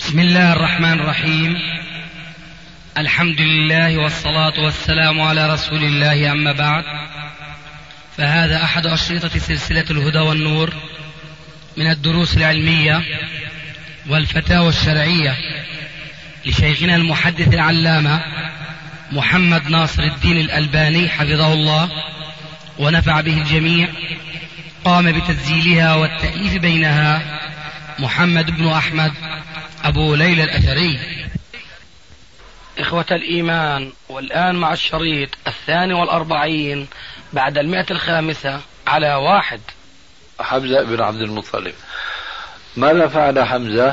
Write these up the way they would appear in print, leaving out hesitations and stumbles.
بسم الله الرحمن الرحيم. الحمد لله والصلاة والسلام على رسول الله، أما بعد، فهذا أحد أشرطة سلسلة الهدى والنور من الدروس العلمية والفتاوى الشرعية لشيخنا المحدث العلامة محمد ناصر الدين الألباني حفظه الله ونفع به الجميع. قام بتسجيلها والتأليف بينها محمد بن أحمد أبو ليلى الأثري. إخوة الإيمان، والآن مع الشريط 42 بعد 105 على 1. حمزة بن عبد المطلب. ماذا فعل حمزة؟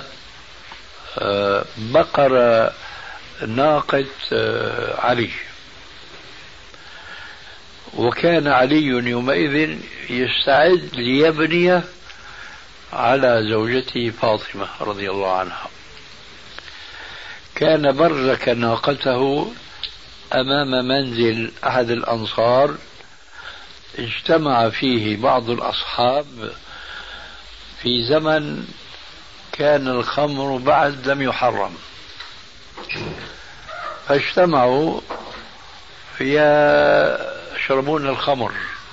بقر ناقة علي، وكان علي يومئذ يستعد ليبني على زوجته فاطمة رضي الله عنها. كان برك ناقته أمام منزل أحد الأنصار اجتمع فيه بعض الأصحاب في زمن كان الخمر بعد لم يحرم، فاجتمعوا يشربون الخمر،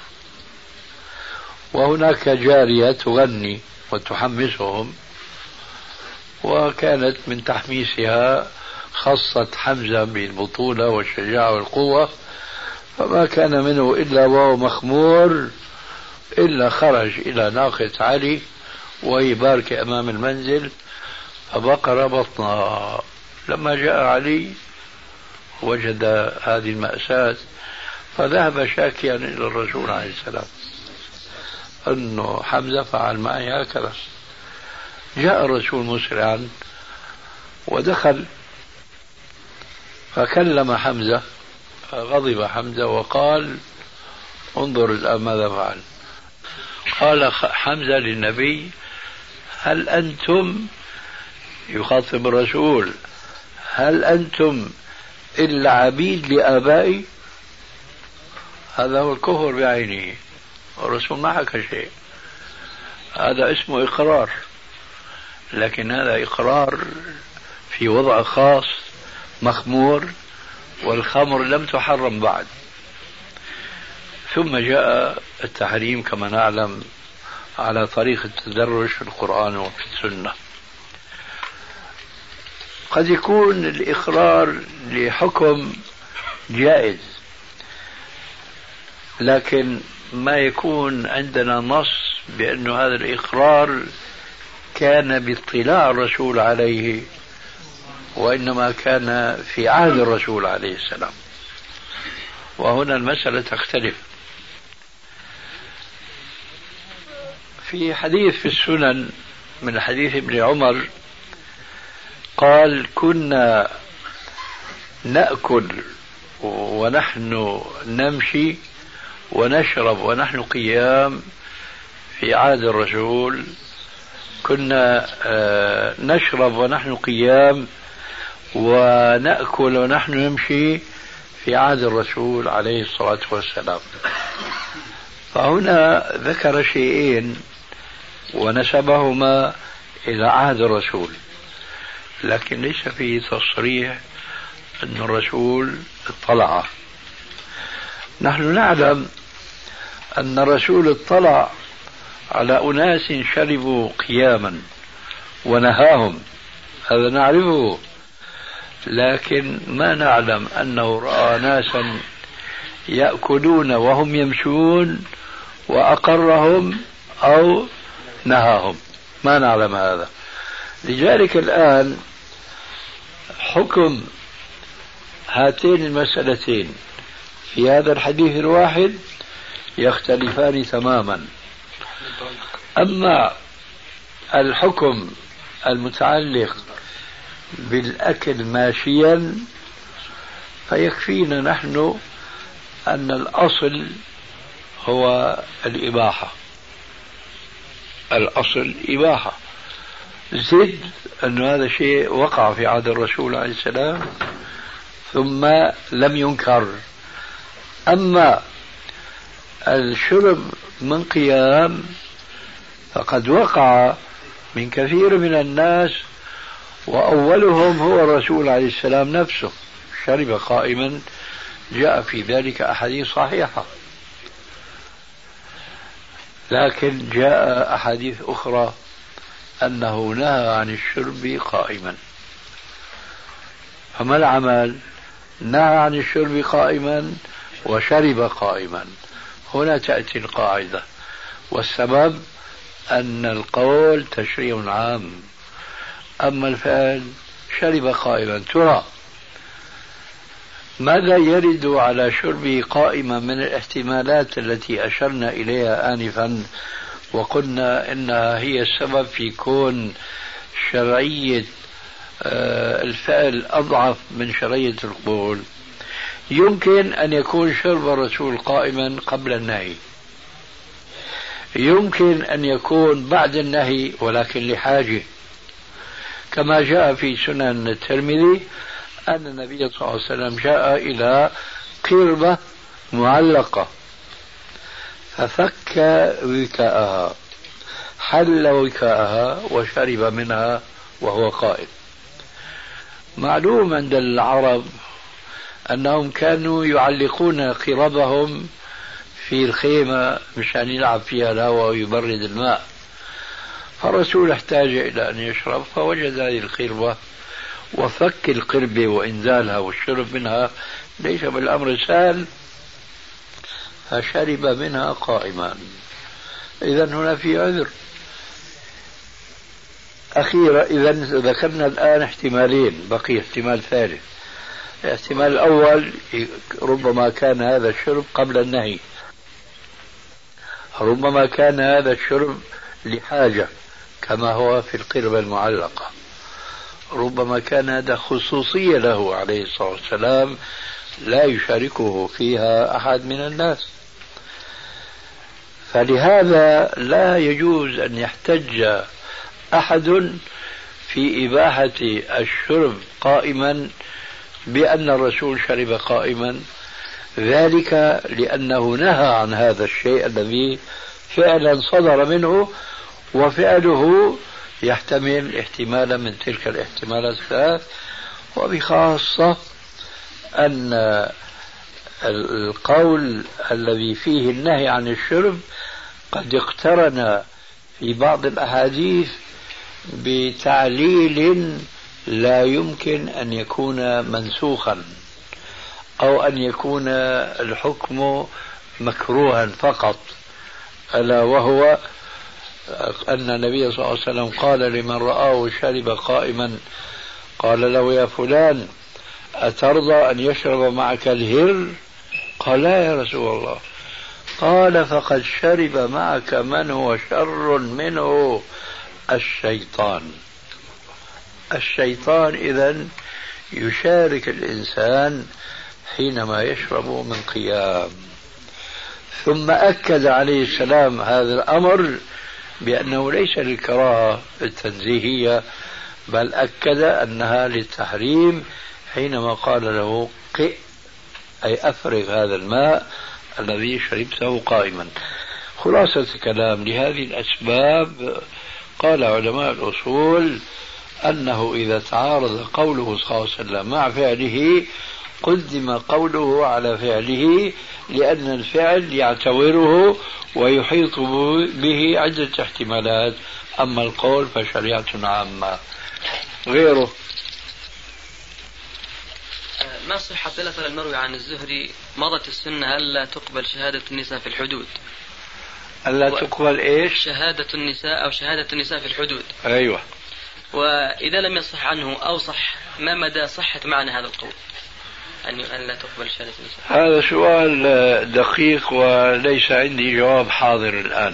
وهناك جارية تغني وتحمسهم، وكانت من تحميسها خصت حمزة بالبطولة والشجاعة والقوة، فما كان منه إلا وهو مخمور إلا خرج إلى ناقة علي وهي باركة أمام المنزل فبقر بطنها. لما جاء علي وجد هذه المأساة فذهب شاكيا إلى الرسول عليه السلام أنه حمزة فعل معي هكذا. جاء الرسول مسرعا ودخل فكلم حمزة، فغضب حمزة وقال: انظر الآن ماذا فعل. قال حمزة للنبي: هل أنتم، يخاطب الرسول، هل أنتم إلا عبيد لآبائي؟ هذا هو الكفر بعينه. الرسول ما حكى شيء، هذا اسمه إقرار، لكن هذا إقرار في وضع خاص مخمور، والخمر لم تحرم بعد. ثم جاء التحريم كما نعلم على طريق التدرج في القرآن وفي السنة. قد يكون الإقرار لحكم جائز، لكن ما يكون عندنا نص بأن هذا الإقرار كان باطلاع الرسول عليه، وإنما كان في عهد الرسول عليه السلام، وهنا المسألة تختلف. في حديث في السنن من حديث ابن عمر قال: كنا نأكل ونحن نمشي ونشرب ونحن قيام في عهد الرسول، كنا نشرب ونحن قيام ونأكل ونحن نمشي في عهد الرسول عليه الصلاة والسلام. فهنا ذكر شيئين ونسبهما إلى عهد الرسول، لكن ليس فيه تصريح أن الرسول اطلع. نحن نعلم أن الرسول اطلع على أناس شربوا قياما ونهاهم، هذا نعرفه، لكن ما نعلم أنه رأى ناسا يأكلون وهم يمشون وأقرهم أو نهاهم، ما نعلم هذا. لذلك الآن حكم هاتين المسألتين في هذا الحديث الواحد يختلفان تماما. أما الحكم المتعلق بالأكل ماشيا فيكفينا نحن أن الأصل هو الإباحة، الأصل إباحة، زد أن هذا شيء وقع في عهد الرسول عليه السلام ثم لم ينكر. أما الشرب من قيام فقد وقع من كثير من الناس وأولهم هو الرسول عليه السلام نفسه، شرب قائما، جاء في ذلك أحاديث صحيحة. لكن جاء أحاديث أخرى أنه نهى عن الشرب قائما. فما العمل؟ نهى عن الشرب قائما وشرب قائما. هنا تأتي القاعدة، والسبب أن القول تشريع عام، أما الفعل شرب قائما. ترى ماذا يرد على شربه قائما من الاحتمالات التي أشرنا إليها آنفا وقلنا إنها هي السبب في كون شرعية الفعل أضعف من شرعية القول؟ يمكن أن يكون شرب الرسول قائما قبل النهي، يمكن أن يكون بعد النهي ولكن لحاجة، كما جاء في سنن الترمذي أن النبي صلى الله عليه وسلم جاء إلى قربة معلقة ففك وكاءها، حل وكاءها وشرب منها وهو قائم. معلوم عند العرب أنهم كانوا يعلقون قربهم في الخيمة مشان يلعب فيها الهواء ويبرد الماء، فالرسول احتاج إلى أن يشرب فوجد هذه القربة وفك القربة وإنزالها والشرب منها ليس بالأمر سهل، فشرب منها قائما. إذن هنا في عذر. أخيرا إذن ذكرنا الآن احتمالين، بقي احتمال ثالث. الاحتمال الأول ربما كان هذا الشرب قبل النهي، ربما كان هذا الشرب لحاجة كما هو في القربة المعلقة، ربما كان هذا خصوصية له عليه الصلاة والسلام لا يشاركه فيها أحد من الناس. فلهذا لا يجوز أن يحتج أحد في إباحة الشرب قائما بأن الرسول شرب قائما، ذلك لأنه نهى عن هذا الشيء الذي فعلا صدر منه، وفعله يحتمل احتمالا من تلك الاحتمالات الثلاث، وبخاصة أن القول الذي فيه النهي عن الشرب قد اقترن في بعض الأحاديث بتعليل لا يمكن أن يكون منسوخا أو أن يكون الحكم مكروها فقط، ألا وهو أن النبي صلى الله عليه وسلم قال لمن رآه شرب قائما قال له يا فلان أترضى أن يشرب معك الهر؟ قال لا يا رسول الله. قال فقد شرب معك من هو شر منه، الشيطان. الشيطان إذن يشارك الإنسان حينما يشرب من قيام. ثم أكد عليه السلام هذا الأمر بأنه ليس للكراهة التنزيهية، بل أكد أنها للتحريم حينما قال له قئ، أي أفرغ هذا الماء الذي شربته قائما. خلاصة الكلام لهذه الأسباب قال علماء الأصول أنه إذا تعارض قوله صلى الله عليه وسلم مع فعله قدم قوله على فعله، لأن الفعل يعتبره ويحيط به عدة احتمالات، أما القول فشريعة عامة. غيره ما صحة الأثر المروي عن الزهري مضت السنة ألا تقبل شهادة النساء في الحدود؟ ألا تقبل إيش؟ شهادة النساء أو شهادة النساء في الحدود. أيوة. وإذا لم يصح عنه أو صح، ما مدى صحة معنى هذا القول أن لا تقبل شهادة النساء؟ هذا سؤال دقيق وليس عندي جواب حاضر الآن،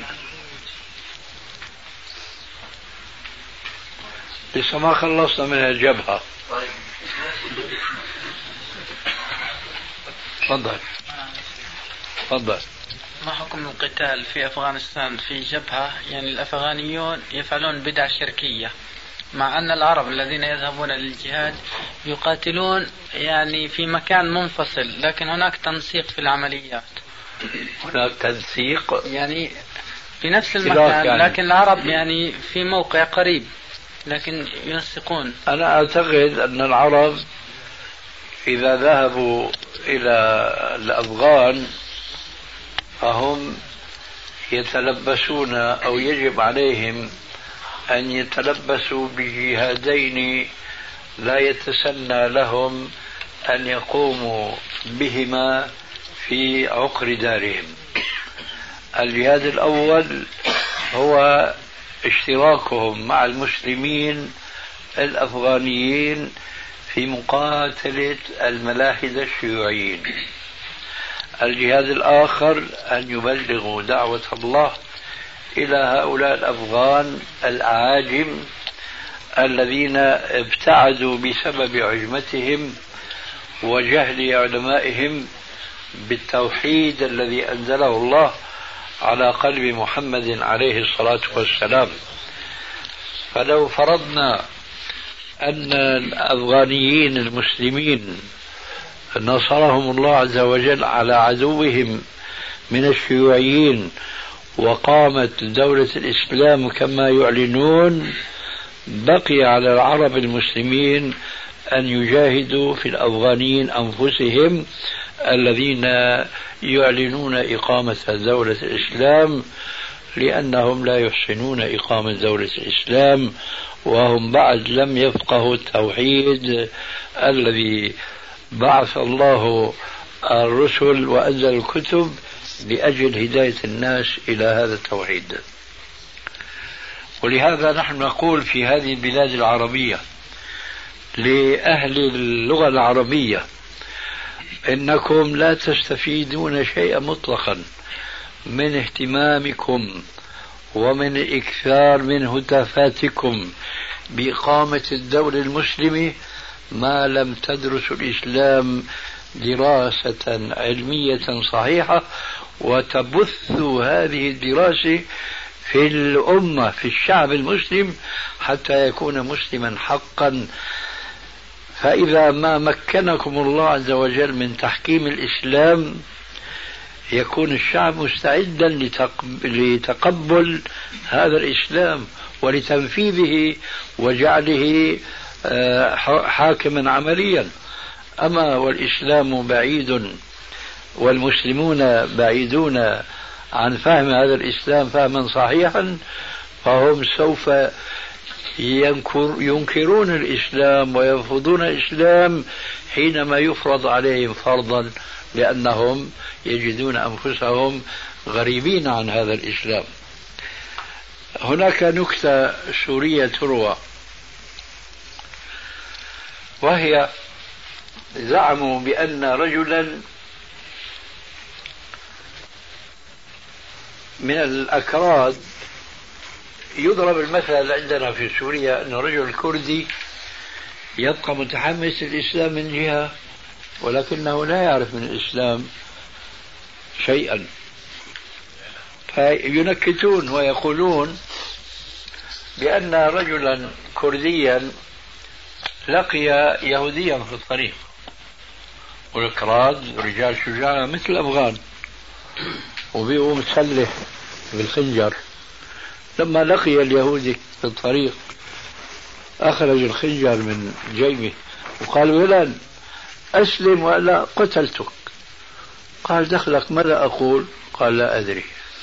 لسه ما خلصنا من الجبهة. تفضل. تفضل. ما حكم القتال في أفغانستان في جبهة؟ يعني الأفغانيون يفعلون بدع شركية، مع أن العرب الذين يذهبون للجهاد يقاتلون يعني في مكان منفصل، لكن هناك تنسيق في العمليات. هناك تنسيق يعني في نفس المكان يعني. لكن العرب يعني في موقع قريب لكن ينسقون. أنا أعتقد أن العرب إذا ذهبوا إلى الأفغان فهم يتلبسون أو يجب عليهم أن يتلبسوا بجهادين لا يتسنى لهم أن يقوموا بهما في عقر دارهم. الجهاد الأول هو اشتراكهم مع المسلمين الأفغانيين في مقاتلة الملاحدة الشيوعيين. الجهاد الآخر أن يبلغوا دعوة الله إلى هؤلاء الأفغان الأعاجم الذين ابتعدوا بسبب عجمتهم وجهل علمائهم بالتوحيد الذي أنزله الله على قلب محمد عليه الصلاة والسلام. فلو فرضنا أن الأفغانيين المسلمين نصرهم الله عز وجل على عدوهم من الشيوعيين وقامت دولة الإسلام كما يعلنون، بقي على العرب المسلمين أن يجاهدوا في الأفغانيين أنفسهم الذين يعلنون إقامة دولة الإسلام، لأنهم لا يحسنون إقامة دولة الإسلام وهم بعد لم يفقهوا التوحيد الذي بعث الله الرسل وأنزل الكتب لأجل هداية الناس إلى هذا التوحيد. ولهذا نحن نقول في هذه البلاد العربية لأهل اللغة العربية إنكم لا تستفيدون شيئا مطلقا من اهتمامكم ومن الإكثار من هتافاتكم بإقامة الدولة المسلمة ما لم تدرسوا الإسلام دراسة علمية صحيحة وتبثوا هذه الدراسة في الأمة في الشعب المسلم حتى يكون مسلما حقا. فإذا ما مكنكم الله عز وجل من تحكيم الإسلام يكون الشعب مستعدا لتقبل هذا الإسلام ولتنفيذه وجعله حاكما عمليا. أما والإسلام بعيد والمسلمون بعيدون عن فهم هذا الإسلام فهما صحيحا فهم سوف ينكرون الإسلام ويرفضون الإسلام حينما يفرض عليهم فرضا، لأنهم يجدون أنفسهم غريبين عن هذا الإسلام. هناك نكتة سورية تروى، وهي زعموا بأن رجلا من الأكراد، يضرب المثل عندنا في سوريا أن رجل كردي يبقى متحمس للإسلام من جهة ولكنه لا يعرف من الإسلام شيئا، فينكتون ويقولون بأن رجلا كرديا لقي يهوديا في الطريق، والأكراد رجال شجاع مثل الأفغان وبيقوا متسلح بالخنجر. لما لقي اليهودي في الطريق أخرج الخنجر من جيبه وقال: ولن أسلم ولا قتلتك. قال: دخلك ماذا أقول؟ قال: لا أدري.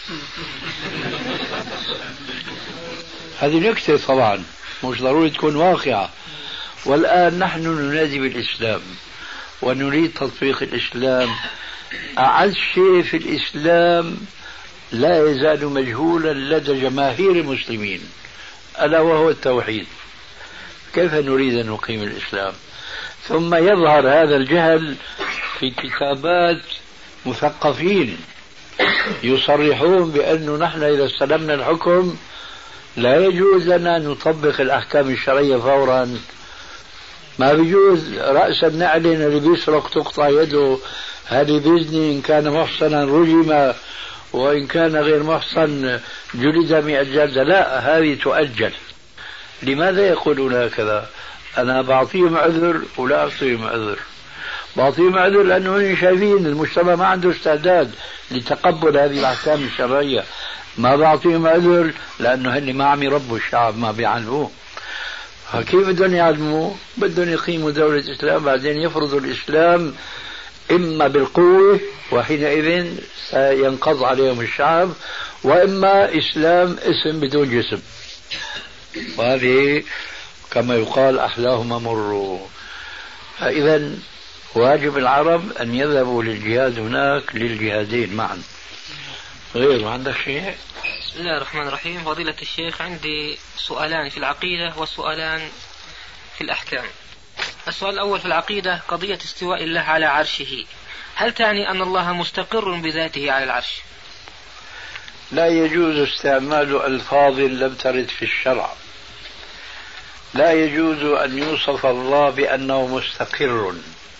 هذه نكتة طبعا مش ضروري تكون واقعة. والآن نحن ننادي بالإسلام ونريد تطبيق الإسلام. أعز شيء في الإسلام لا يزال مجهولا لدى جماهير المسلمين ألا وهو التوحيد. كيف نريد أن نقيم الإسلام؟ ثم يظهر هذا الجهل في كتابات مثقفين يصرحون بأنه نحن إذا استلمنا الحكم لا يجوز لنا أن نطبق الأحكام الشرعية فورا. ما بيجوز رأسا نعلن اللي بيسرق تقطع يده، هذه بإذن إن كان محصنا رجم وإن كان غير محصن جلد 100 جلدة. لا، هذه تؤجل. لماذا يقولون هكذا؟ أنا بعطيهم عذر ولا أعطيهم عذر. بعطيهم عذر لأنهم شايفين المجتمع ما عنده استعداد لتقبل هذه الأحكام الشرعية. ما بعطيهم عذر لأنه هن ما عم يربوا الشعب، ما بيعلموه. كيف بدهم يعلموا؟ بدهم يقيموا دولة إسلام، بعدين يفرضوا الإسلام إما بالقوة وحينئذ سينقض عليهم الشعب، وإما إسلام اسم بدون جسم، وهذه كما يقال أحلاهما مر. فإذا واجب العرب أن يذهبوا للجهاد هناك للجهادين معا. غير عندك شيء؟ بسم الله الرحمن الرحيم. فضيلة الشيخ، عندي سؤالان في العقيدة وسؤالان في الأحكام. السؤال الأول في العقيدة: قضية استواء الله على عرشه، هل تعني أن الله مستقر بذاته على العرش؟ لا يجوز استعمال ألفاظ لم ترد في الشرع. لا يجوز أن يوصف الله بأنه مستقر،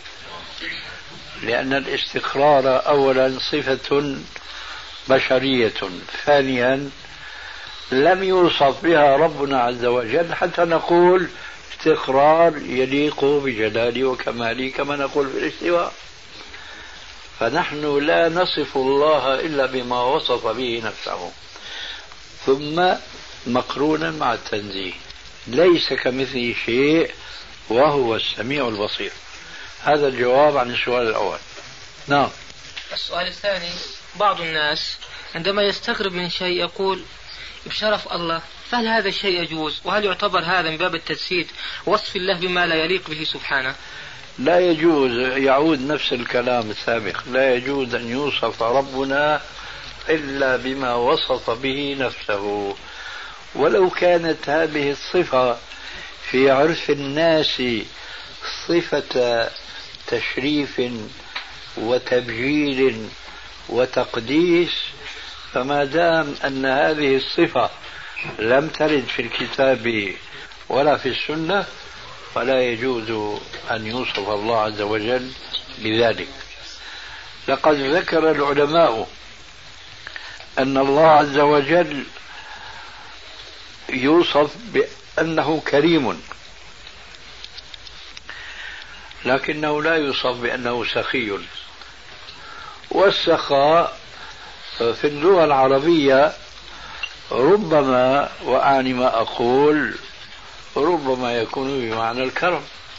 لأن الاستقرار أولا صفة بشرية، ثانيا لم يوصف بها ربنا عز وجل حتى نقول استقرار يليق بجلاله وكماله كما نقول في الاستواء. فنحن لا نصف الله إلا بما وصف به نفسه، ثم مقرونا مع التنزيه، ليس كمثله شيء وهو السميع البصير. هذا الجواب عن السؤال الأول. نعم. السؤال الثاني: بعض الناس عندما يستغرب من شيء يقول بشرف الله، فهل هذا الشيء يجوز؟ وهل يعتبر هذا من باب التجسيد وصف الله بما لا يليق به سبحانه؟ لا يجوز، يعود نفس الكلام السابق، لا يجوز أن يوصف ربنا إلا بما وصف به نفسه. ولو كانت هذه الصفة في عرف الناس صفة تشريف وتبجيل وتقديس، فما دام أن هذه الصفة لم ترد في الكتاب ولا في السنة فلا يجوز أن يوصف الله عز وجل بذلك. لقد ذكر العلماء أن الله عز وجل يوصف بأنه كريم، لكنه لا يوصف بأنه سخي. والسخاء في اللغة العربية ربما، وأعني ما أقول، ربما يكون بمعنى الكرم،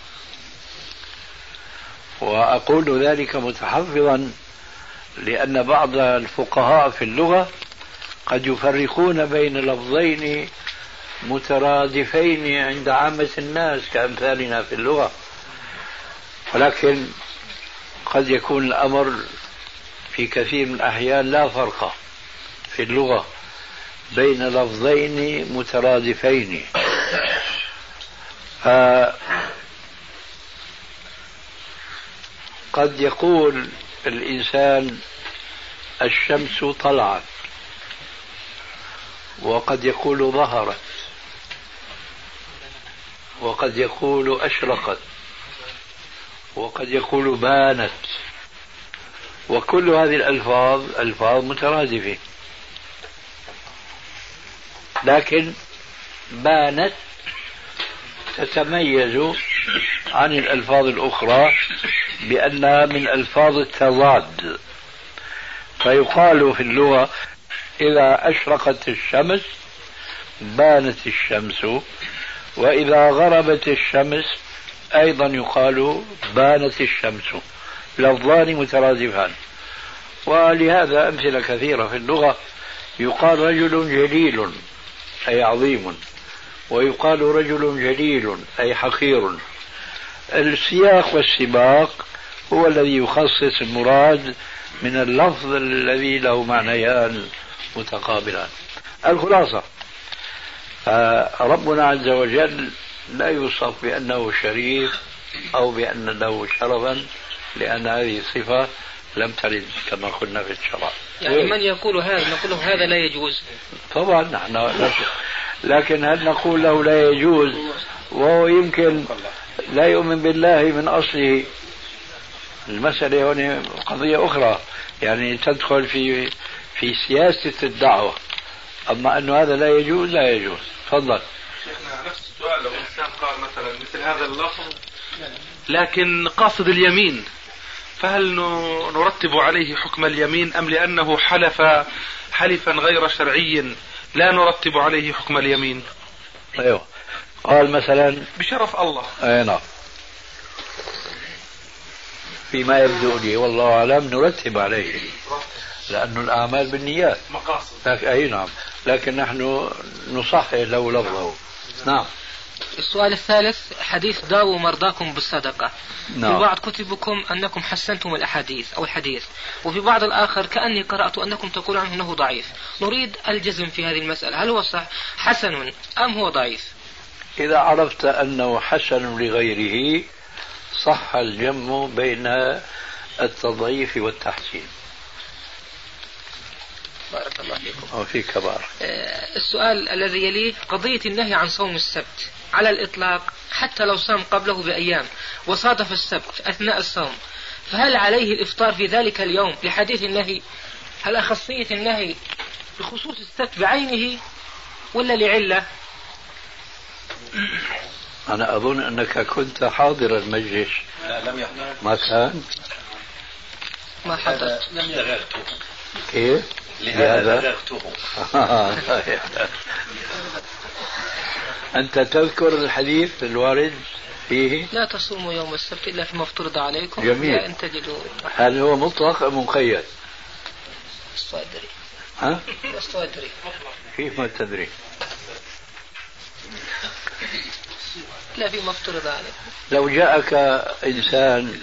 وأقول ذلك متحفظا لأن بعض الفقهاء في اللغة قد يفرقون بين لفظين مترادفين عند عامة الناس كأمثالنا في اللغة، ولكن قد يكون الأمر في كثير من الأحيان لا فرق في اللغة بين لفظين مترادفين. قد يقول الإنسان الشمس طلعت، وقد يقول ظهرت، وقد يقول أشرقت، وقد يقول بانت، وكل هذه الألفاظ ألفاظ مترادفة، لكن بانت تتميز عن الألفاظ الأخرى بأنها من ألفاظ التضاد. فيقال في اللغة إذا أشرقت الشمس بانت الشمس، وإذا غربت الشمس أيضا يقال بانت الشمس، لفظان مترادفان. ولهذا أمثلة كثيرة في اللغة. يقال رجل جليل أي عظيم، ويقال رجل جليل أي حقير. السياق والسباق هو الذي يخصص المراد من اللفظ الذي له معنيان متقابلان. الخلاصة ربنا عز وجل لا يوصف بأنه شريف أو بأن له شرفا، لأن هذه صفة لم ترد كما قلنا في الشرع. يعني من يقول هذا نقول له هذا لا يجوز؟ طبعا نحن، لكن هل نقول له لا يجوز وهو يمكن لا يؤمن بالله من أصله؟ المسألة هنا قضية أخرى، يعني تدخل في سياسة الدعوة. أما أنه هذا لا يجوز، لا يجوز. تفضل. شيخنا نفس السؤال، لو إنسان قال مثلا مثل هذا اللفظ لكن قاصد اليمين، فهل نرتب عليه حكم اليمين أم لأنه حلفا غير شرعي لا نرتب عليه حكم اليمين؟ أيوه، قال مثلا بشرف الله. أي نعم. فيما يبدو لي والله أعلم نرتب عليه، لأن الأعمال بالنيات مقاصد. أي نعم، لكن نحن نصحح له لفظه. نعم. السؤال الثالث: حديث داووا مرضاكم بالصدقة. نعم. في بعض كتبكم أنكم حسنتم الأحاديث أو الحديث، وفي بعض الآخر كأني قرأت أنكم تقولون عنه أنه ضعيف. نريد الجزم في هذه المسألة، هل هو صح حسن أم هو ضعيف؟ إذا عرفت أنه حسن لغيره صح الجمع بين التضعيف والتحسين. بارك الله فيكم. وفيك بارك. السؤال الذي يليه: قضية النهي عن صوم السبت على الإطلاق حتى لو صام قبله بأيام وصادف السبت أثناء الصوم، فهل عليه الإفطار في ذلك اليوم لحديث النهي؟ هل أخصية النهي بخصوص السبت بعينه ولا لعلة؟ أنا أظن أنك كنت حاضر المجلس. لا لم يحضر. ما كان؟ ما حضر. لم يغرته. كيف؟ لهذا بلغته. أنت تذكر الحديث الوارد فيه؟ لا تصوموا يوم السبت إلا فيما افترض عليكم. جميل. إن تجدوا. هل هو مطلق أم مقيد؟ لست أدري. ها؟ لست أدري. كيف ما تدري؟ لا فيما افترض عليكم. لو جاءك إنسان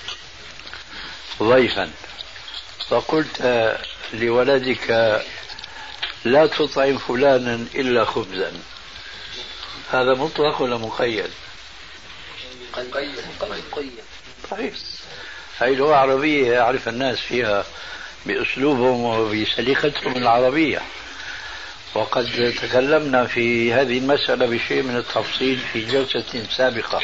ضيفا فقلت لولدك لا تطعم فلانا إلا خبزا، هذا مطلق ولا مقيد؟ مقيد. طيب، هذه لغة عربية يعرف الناس فيها بأسلوبهم وبسليقتهم العربية، وقد تكلمنا في هذه المسألة بشيء من التفصيل في جلسة سابقة،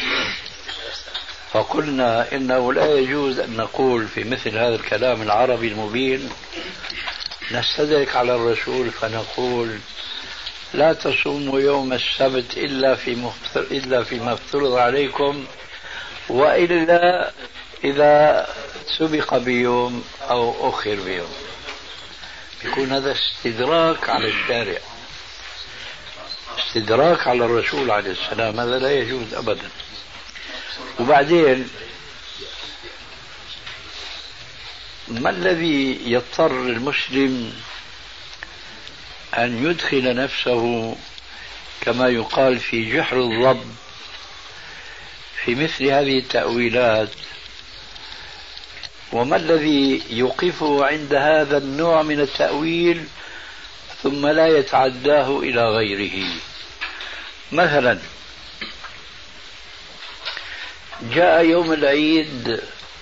فقلنا إنه لا يجوز أن نقول في مثل هذا الكلام العربي المبين نستدرك على الرسول فنقول لا تصوموا يوم السبت إلا فيما افترض عليكم، وإلا إذا سبق بيوم أو أخر بيوم. يكون هذا استدراك على الشارع، استدراك على الرسول عليه السلام، هذا لا يجوز أبدا. وبعدين ما الذي يضطر المسلم أن يدخل نفسه كما يقال في جحر الضب في مثل هذه التأويلات؟ وما الذي يوقفه عند هذا النوع من التأويل ثم لا يتعداه إلى غيره؟ مثلا جاء يوم العيد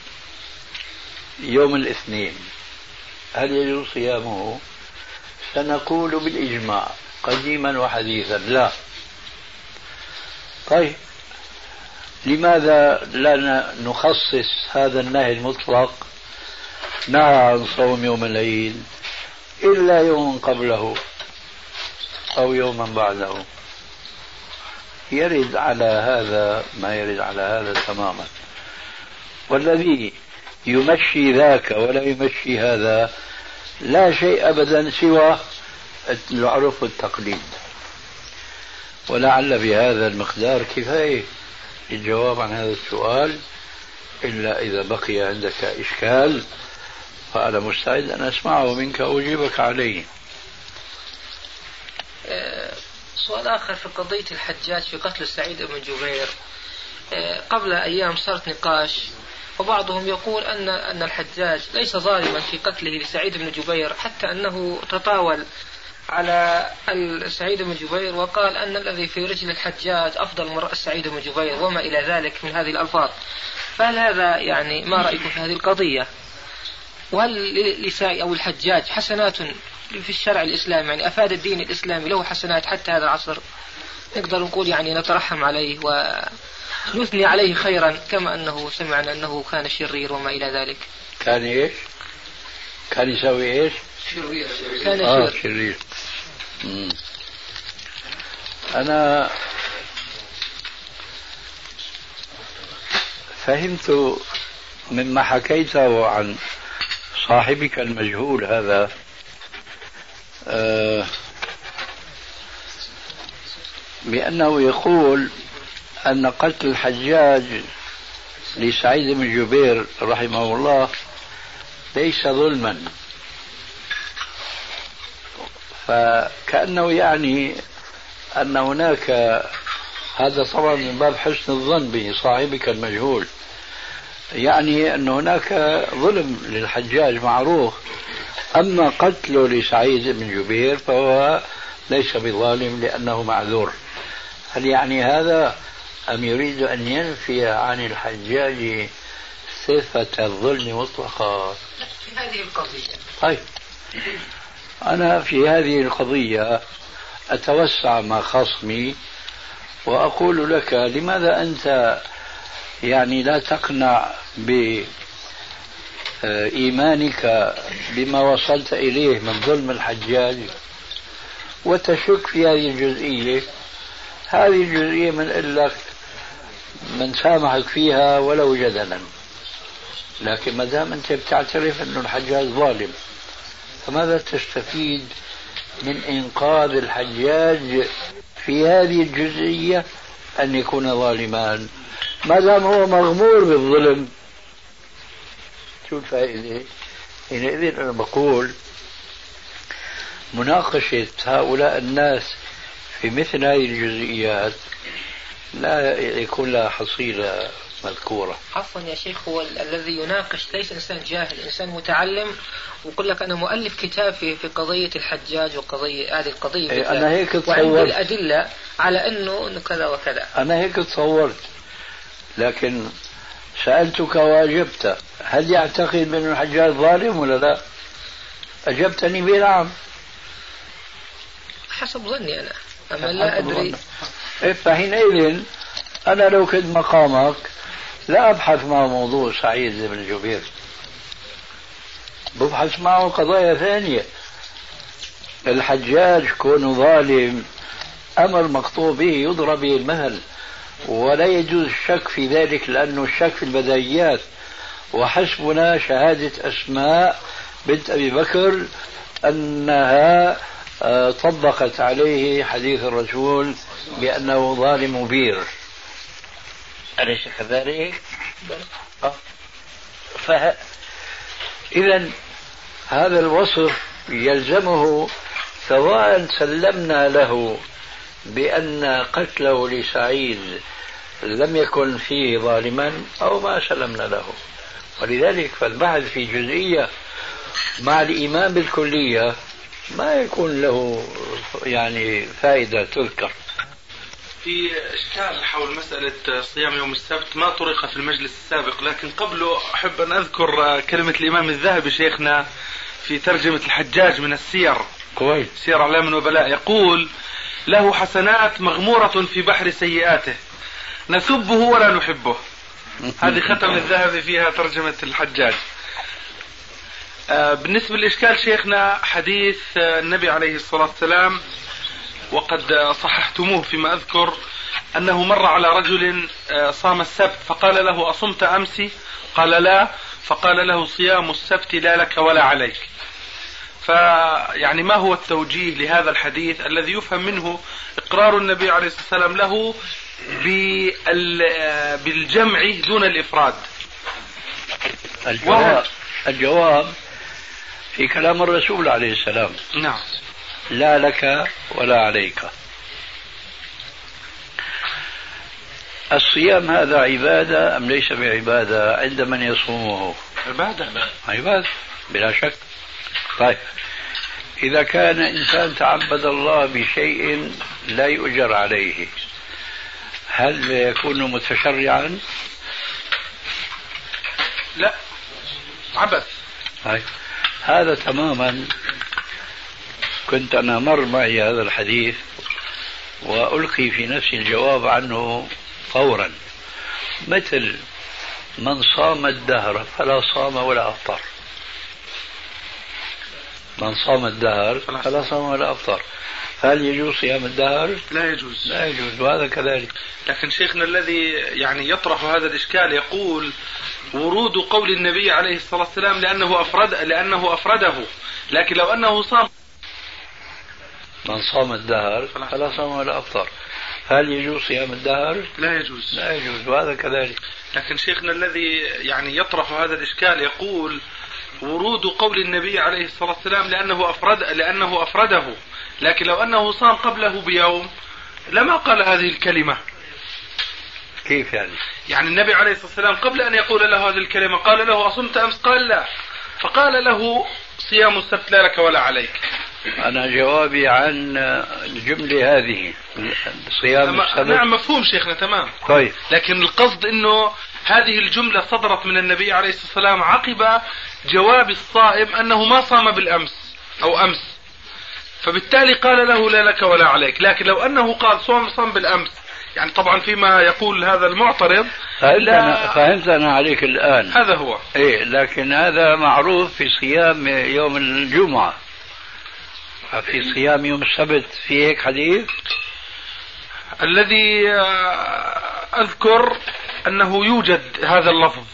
يوم الاثنين، هل يجوز صيامه؟ سنقول بالإجماع قديما وحديثا لا. طيب لماذا لا نخصص هذا النهي المطلق نهى عن صوم يوم العيد إلا يوم قبله أو يوما بعده؟ يرد على هذا ما يرد على هذا تماما، والذي يمشي ذاك ولا يمشي هذا لا شيء أبدا سوى العرف والتقليد. ولعل بهذا المقدار كفاية الجواب عن هذا السؤال، إلا إذا بقي عندك إشكال فأنا مستعد أن أسمعه منك وأجيبك عليه. سؤال آخر في قضية الحجاج في قتل سعيد بن جبير. قبل أيام صارت نقاش، وبعضهم يقول أن الحجاج ليس ظالما في قتله لسعيد بن جبير، حتى أنه تطاول على سعيد بن جبير وقال أن الذي في رجل الحجاج أفضل من رأس سعيد بن جبير وما إلى ذلك من هذه الألفاظ. فهل هذا يعني ما رأيكم في هذه القضية؟ وهل لسائي أو الحجاج حسنات في الشرع الإسلامي؟ يعني أفاد الدين الإسلامي له حسنات حتى هذا العصر؟ نقدر نقول يعني نترحم عليه ونثني عليه خيرا، كما أنه سمعنا أنه كان شرير وما إلى ذلك. كان إيش؟ كان يسوي إيش؟ شرير. كان شرير. أنا فهمت مما حكيته عن صاحبك المجهول هذا بأنه يقول أن قتل الحجاج لسعيد بن جبير رحمه الله ليس ظلما، فكأنه يعني أن هناك، هذا طبعا من باب حسن الظن بصاحبك المجهول، يعني أن هناك ظلم للحجاج معروف، أما قتله لسعيد بن جبير فهو ليس بظالم لأنه معذور. هل يعني هذا أم يريد أن ينفي عن الحجاج صفة الظلم مطلقا؟ في هذه القضية. طيب، أنا في هذه القضية أتوسع مع خصمي وأقول لك لماذا أنت يعني لا تقنع بإيمانك بما وصلت إليه من ظلم الحجاج وتشك في هذه الجزئية. هذه الجزئية من لك من سامحك فيها ولو جدلا، لكن ما دام أنت بتعترف أن الحجاج ظالم فماذا تستفيد من إنقاذ الحجاج في هذه الجزئية أن يكون ظالما ما دام هو مغمور بالظلم؟ شو الفائدة؟ حينئذ أنا بقول مناقشة هؤلاء الناس في مثل هذه الجزئيات لا يكون لها حصيلة مذكورة. عفوا يا شيخ، هو الذي يناقش ليس إنسان جاهل، إنسان متعلم، ويقول لك أنا مؤلف كتاب في قضية الحجاج وقضية هذه القضية أنا هيك تصورت، وعندي الأدلة على أنه كذا وكذا. أنا هيك تصورت، لكن سألتك وأجبت هل يعتقد بأن الحجاج ظالم ولا لا؟ أجبتني بنعم. حسب ظني أنا، أما لا أدري. فحينئذ أنا لو كنت مقامك لا أبحث مع موضوع سعيد بن جبير، ببحث معه قضايا ثانية. الحجاج كونه ظالم أمر مقطوع به يضرب به المثل، ولا يجوز الشك في ذلك لأنه الشك في البدايات. وحسبنا شهادة أسماء بنت أبي بكر أنها طبقت عليه حديث الرسول بأنه ظالم مبير، أليس كذلك؟ إذن هذا الوصف يلزمه سواء سلمنا له بأن قتله لسعيد لم يكن فيه ظالما أو ما سلمنا له. ولذلك فالبحث في جزئية مع الإيمان بالكلية ما يكون له يعني فائدة تذكر. في إشكال حول مسألة صيام يوم السبت ما طرق في المجلس السابق، لكن قبله أحب أن أذكر كلمة الإمام الذهبي شيخنا في ترجمة الحجاج من السير، كويس، سير أعلام النبلاء، يقول له حسنات مغمورة في بحر سيئاته نسبه ولا نحبه. هذه ختم الذهبي فيها ترجمة الحجاج. بالنسبة للإشكال شيخنا حديث النبي عليه الصلاة والسلام، وقد صححتموه فيما أذكر، أنه مر على رجل صام السبت فقال له أصمت أمس؟ قال لا، فقال له صيام السبت لا لك ولا عليك. فيعني ما هو التوجيه لهذا الحديث الذي يفهم منه إقرار النبي عليه الصلاة والسلام له بالجمع دون الإفراد؟ الجواب في كلام الرسول عليه السلام. نعم. لا لك ولا عليك. الصيام هذا عبادة أم ليس بعبادة عند من يصومه؟ عبادة بلا شك. طيب، إذا كان إنسان تعبد الله بشيء لا يؤجر عليه هل يكون متشرعا؟ لا، عبث. طيب، هذا تماما. كنت أنا مر معي هذا الحديث وألقي في نفسي الجواب عنه فورا، مثل من صام الدهر فلا صام ولا أفطر. من صام الدهر فلا صام ولا أفطر. هل يجوز صيام الدهر؟ لا يجوز. لا يجوز، وهذا كذلك. لكن شيخنا الذي يعني يطرح هذا الإشكال يقول ورود قول النبي عليه الصلاة والسلام لأنه أفرده، لكن لو أنه صام من صام الدهر فلا صام ولا أفطر. هل يجوز صيام الدهر؟ لا يجوز. لا يجوز، وهذا كذلك. لكن شيخنا الذي يعني يطرح هذا الإشكال يقول ورود قول النبي عليه الصلاة والسلام لأنه أفرده، لكن لو أنه صام قبله بيوم لما قال هذه الكلمة. كيف يعني؟ يعني النبي عليه الصلاة والسلام قبل أن يقول له هذه الكلمة قال له أصمت أمس؟ قال لا، فقال له صيام السبت لا لك ولا عليك. أنا جوابي عن الجملة هذه صيام السبت. نعم مفهوم شيخنا تمام. طيب. لكن القصد أنه هذه الجملة صدرت من النبي عليه الصلاة والسلام عقب جواب الصائم أنه ما صام بالأمس أو أمس، فبالتالي قال له لا لك ولا عليك. لكن لو أنه قال صام بالأمس، يعني طبعا فيما يقول هذا المعترض. فهمت أنا عليك الآن. هذا هو. إيه، لكن هذا معروف في صيام يوم الجمعة. في صيام يوم السبت في هيك حديث؟ الذي أذكر أنه يوجد هذا اللفظ.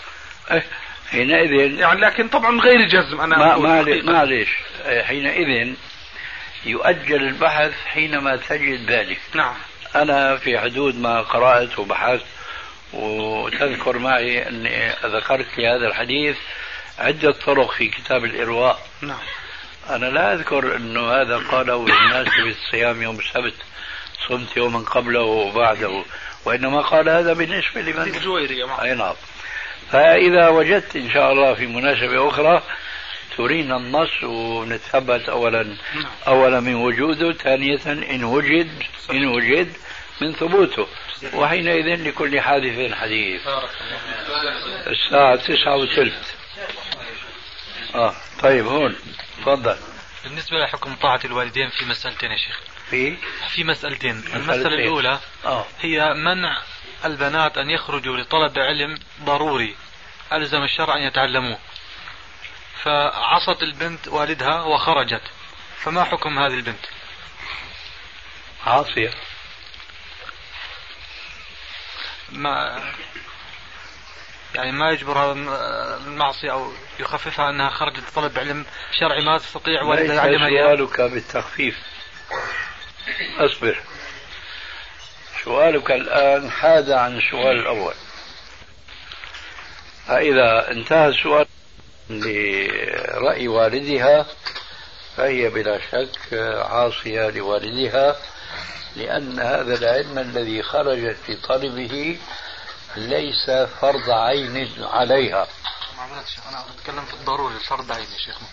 حينئذ يعني لكن طبعا غير جزم. أنا معليش حينئذ يؤجل البحث حينما تجد ذلك. نعم. أنا في حدود ما قرأت وبحثت، وتذكر معي أني ذكرت لي هذا الحديث عدة طرق في كتاب الإرواء. نعم. أنا لا أذكر أنه هذا قاله للناس بالصيام يوم السبت، صمت يوما قبله وبعده، وإنما قال هذا بالنسبة لمن الجويرية. أي نعم. فإذا وجدت إن شاء الله في مناسبة أخرى ترينا النص ونتثبت أولا من وجوده، ثانية إن وجد من ثبوته، وحينئذ لكل حادث حديث. الساعة 9:03. طيب هون تفضل. بالنسبة لحكم طاعة الوالدين في مسألتين يا شيخ. في مسألتين. المسألة الأولى هي منع البنات أن يخرجوا لطلب علم ضروري ألزم الشرع أن يتعلموه، فعصت البنت والدها وخرجت، فما حكم هذه البنت؟ عاصية. ما يجبرها المعصية أو يخففها أنها خرجت طلب علم شرعي ما تستطيع والدها يعلمها إياه. سؤالك بالتخفيف. أصبر. سؤالك الآن حاد عن السؤال الأول. فإذا انتهى السؤال لرأي والدها فهي بلا شك عاصية لوالدها، لأن هذا العلم الذي خرجت في طلبه ليس فرض عين عليها. أنا أتكلم في الضروري، فرض عين يا شيخ.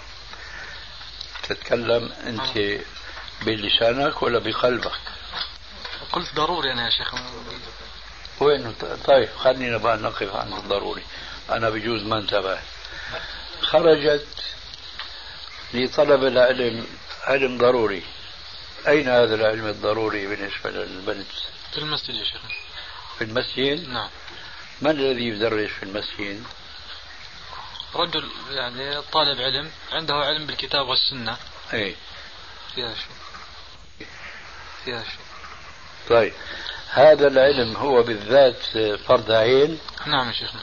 تتكلم أنت بلسانك ولا بقلبك؟ قلت ضروري أنا يا شيخ. وين؟ طيب خلينا بقى نقف عن الضروري. أنا بجوز ما انتبه. خرجت لطلب العلم، علم ضروري. أين هذا العلم الضروري بالنسبة للبنت؟ في المسجد يا شيخ. في المسجد؟ نعم. من الذي يدرس في المسجد؟ رجل يعني طالب علم عنده علم بالكتاب والسنة. ايه فيها شيء. طيب هذا العلم هو بالذات فرض عين؟ نعم يا شيخنا.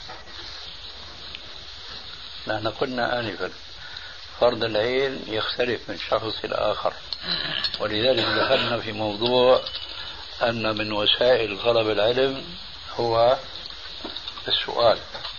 نحن قلنا آنفا فرض العين يختلف من شخص إلى آخر، ولذلك دخلنا في موضوع أن من وسائل طلب العلم هو السؤال.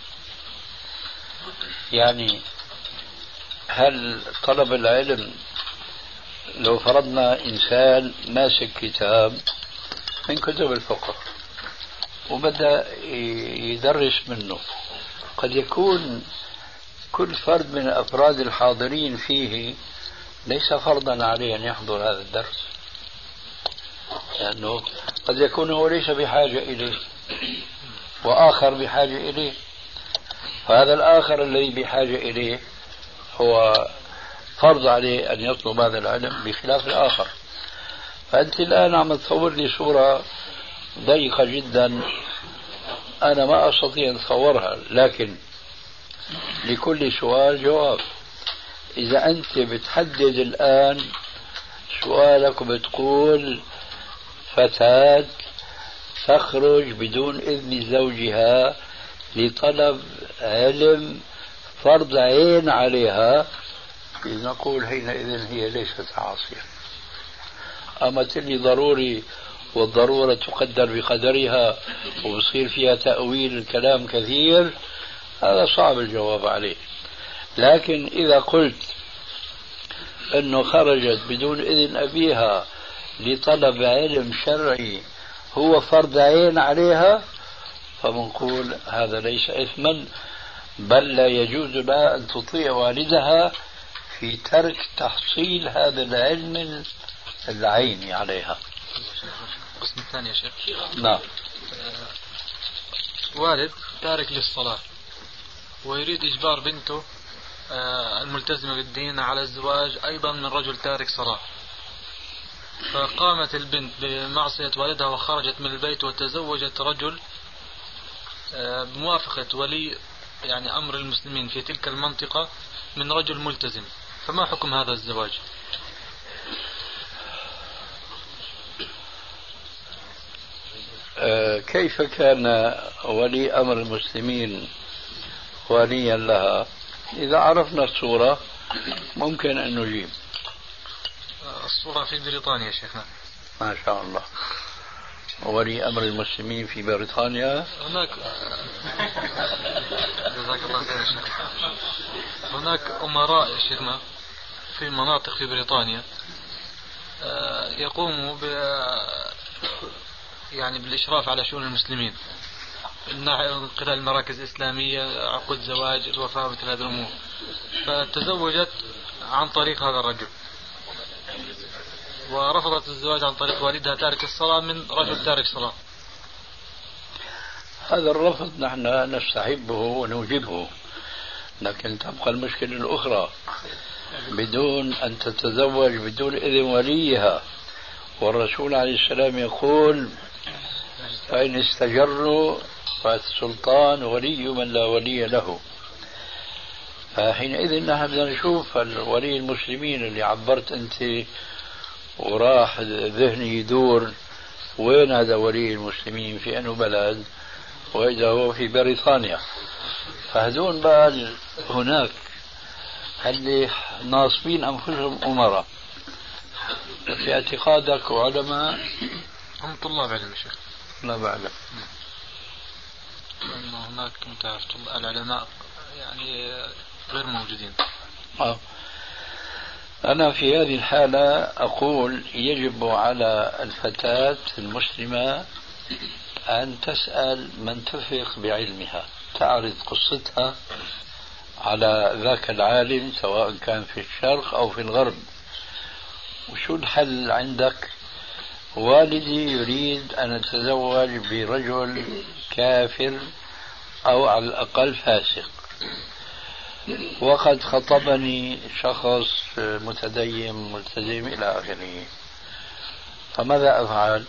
يعني هل طلب العلم لو فرضنا إنسان ماسك كتاب من كتب الفقه وبدأ يدرس منه، قد يكون كل فرد من أفراد الحاضرين فيه ليس فرضا عليه أن يحضر هذا الدرس، لأنه قد يكون هو ليس بحاجة إليه وآخر بحاجة إليه، فهذا الآخر الذي بحاجة إليه هو فرض عليه أن يطلب هذا العلم بخلاف الآخر. فأنت الآن عم تصور لي صورة ضيقة جدا أنا ما أستطيع أن أتصورها، لكن لكل سؤال جواب. إذا أنت بتحدد الآن سؤالك وبتقول فتاة تخرج بدون إذن زوجها لطلب علم فرض عين عليها، نقول حينئذ هي ليست عاصية. أما تلي ضروري والضرورة تقدر بقدرها وبصير فيها تأويل الكلام كثير، هذا صعب الجواب عليه. لكن إذا قلت أنه خرجت بدون إذن أبيها لطلب علم شرعي هو فرض عين عليها، فمنقول هذا ليس إثما، بل لا يجوز لها أن تطيع والدها في ترك تحصيل هذا العلم العيني عليها. القسم الثاني يا شيخ. نعم. والد تارك للصلاة ويريد إجبار بنته الملتزمة بالدين على الزواج أيضا من رجل تارك صلاة، فقامت البنت بمعصية والدها وخرجت من البيت وتزوجت رجل بموافقة ولي يعني أمر المسلمين في تلك المنطقة من رجل ملتزم، فما حكم هذا الزواج؟ كيف كان ولي أمر المسلمين وليا لها؟ إذا عرفنا الصورة ممكن أن نجيب. الصورة في بريطانيا شيخنا. ما شاء الله. ولي أمر المسلمين في بريطانيا هناك. جزاك الله خير يا شيخ. هناك أمراء يا شيخنا في مناطق في بريطانيا يقوموا يعني بالإشراف على شؤون المسلمين من خلال المراكز الإسلامية، عقود زواج، الوفاة، مثل هذه الأمور. فتزوجت عن طريق هذا الرجل ورفضت الزواج عن طريق والدها تارك الصلاة من رجل تارك صلاة. هذا الرفض نحن نستحبه ونوجبه، لكن تبقى المشكلة الأخرى بدون أن تتزوج بدون إذن وليها، والرسول عليه السلام يقول فإن استجروا فالسلطان ولي من لا ولي له. فحينئذ نحن بدنا نشوف ولي المسلمين اللي عبرت أنت وراح ذهني يدور، وين هذا ولي المسلمين في أنه بلد، وإذا هو في بريطانيا. فهذون بقى هناك اللي ناصبين أنفسهم أمراء في اعتقادك وعلماء هم طلاب علم يا شيخ. لا بعلم أنه هناك العلماء يعني غير موجودين. أنا في هذه الحالة أقول يجب على الفتاة المسلمة أن تسأل من تثق بعلمها، تعرض قصتها على ذاك العالم سواء كان في الشرق أو في الغرب. وشو الحل عندك؟ والدي يريد أن أتزوج برجل كافر أو على الأقل فاسق، وقد خطبني شخص متدين ملتزم إلى آخره، فماذا أفعل؟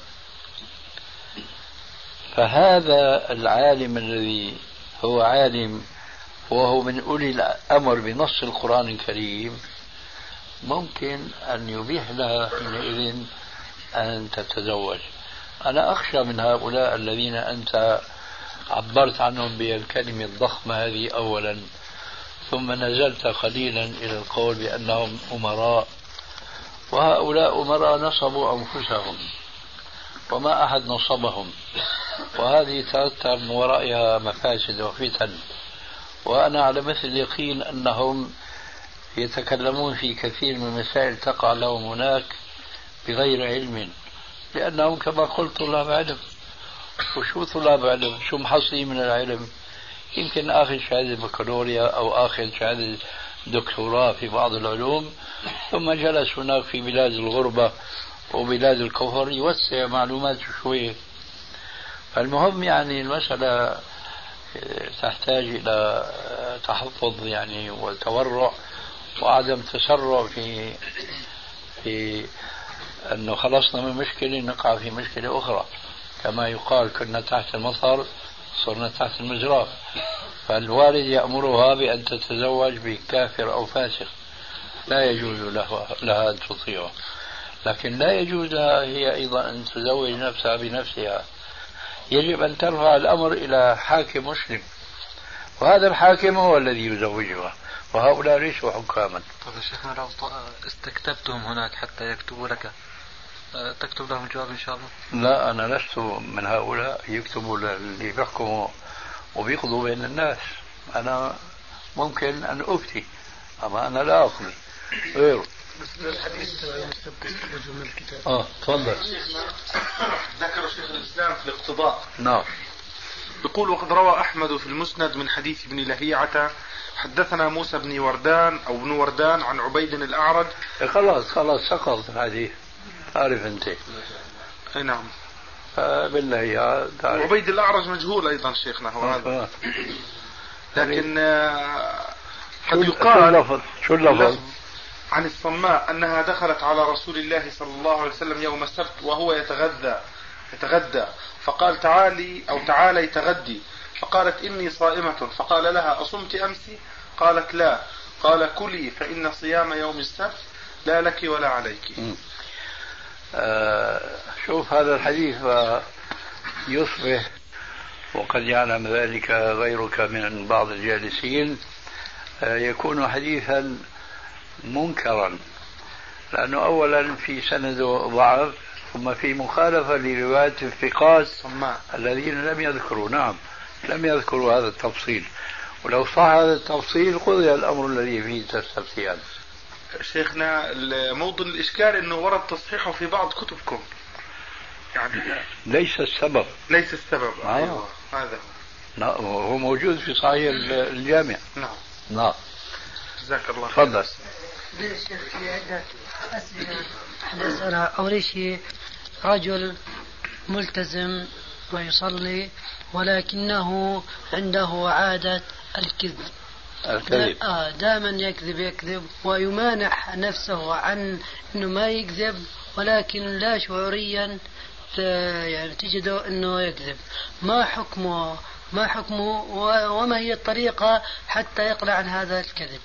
فهذا العالم الذي هو عالم وهو من أولي الأمر بنص القرآن الكريم ممكن أن يبيح لها حينئذ أن تتزوج. أنا أخشى من هؤلاء الذين أنت عبرت عنهم بالكلمة الضخمة هذه أولا، ثم نزلت قليلا إلى القول بأنهم أمراء، وهؤلاء أمراء نصبوا أنفسهم وما أحد نصبهم، وهذه ترتب من ورائها مفاسد وفتن. وأنا على مثل اليقين أنهم يتكلمون في كثير من المسائل تقع لهم هناك بغير علم، لأنهم كما قلت طلاب علم. وشو طلاب علم؟ شو محصلين من العلم؟ يمكن آخذ شهادة بكالوريا أو آخذ شهادة دكتوراه في بعض العلوم، ثم جلس هناك في بلاد الغربة وبلاد الكفر يوسع معلوماته شوية. فالمهم يعني المسألة تحتاج إلى تحفظ يعني والتورع وعدم تسرع في أنه خلصنا من مشكلة نقع في مشكلة أخرى. كما يقال كنا تحت المطر صرنا تحت المجرى. فالوالد يأمرها بأن تتزوج بكافر أو فاسق، لا يجوز لها أن تطيعه، لكن لا يجوز لها هي أيضا أن تزوج نفسها بنفسها. يجب أن ترفع الأمر إلى حاكم مسلم، وهذا الحاكم هو الذي يزوجها، وهؤلاء ليسوا حكاما. طيب يا شيخنا لو استكتبتهم هناك حتى يكتبوا لك تكتب لهم جواب إن شاء الله؟ لا، أنا لست من هؤلاء يكتبوا اللي بيحكموا وبيقضوا بين الناس. أنا ممكن أن أفتي، أما أنا لا أقضي غيره. تفضل. ذكر شيخ الإسلام في الاقتضاء. نعم. يقول: وقد روى أحمد في المسند من حديث ابن لهيعة حدثنا موسى بن وردان أو ابن وردان عن عبيد الأعرج. خلاص سقط الحديث، تعرف أنت. نعم. بالله يا تعرف. عبيد الأعرج مجهول أيضا شيخنا هو هذا. لكن قد يقال شو اللفظ عن الصماء أنها دخلت على رسول الله صلى الله عليه وسلم يوم السبت وهو يتغدى فقال: تعالي تغدي. فقالت: إني صائمة. فقال لها: أصمت أمس؟ قالت: لا. قال: كلي فإن صيام يوم السبت لا لك ولا عليك. شوف هذا الحديث يصبح، وقد يعلم ذلك غيرك من بعض الجالسين، يكون حديثا منكرا، لأنه أولا في سنده ضعف، ثم في مخالفة لرواية الثقات الذين لم يذكروا هذا التفصيل. ولو صح هذا التفصيل قضي الأمر الذي فيه تستفتيان. شيخنا موضوع الإشكال أنه ورد تصحيحه في بعض كتبكم، يعني ليس السبب. أيوة. هذا هو موجود في صحيح الجامع. نعم. جزاك الله خير. تفضل. الشيخ في عدة أسئلة. أول شيء، رجل ملتزم ويصلي ولكنه عنده عادة الكذب. دائما يكذب ويمانح نفسه عن أنه ما يكذب، ولكن لا شعوريا يعني تجده أنه يكذب. ما حكمه وما هي الطريقة حتى يقلع عن هذا الكذب؟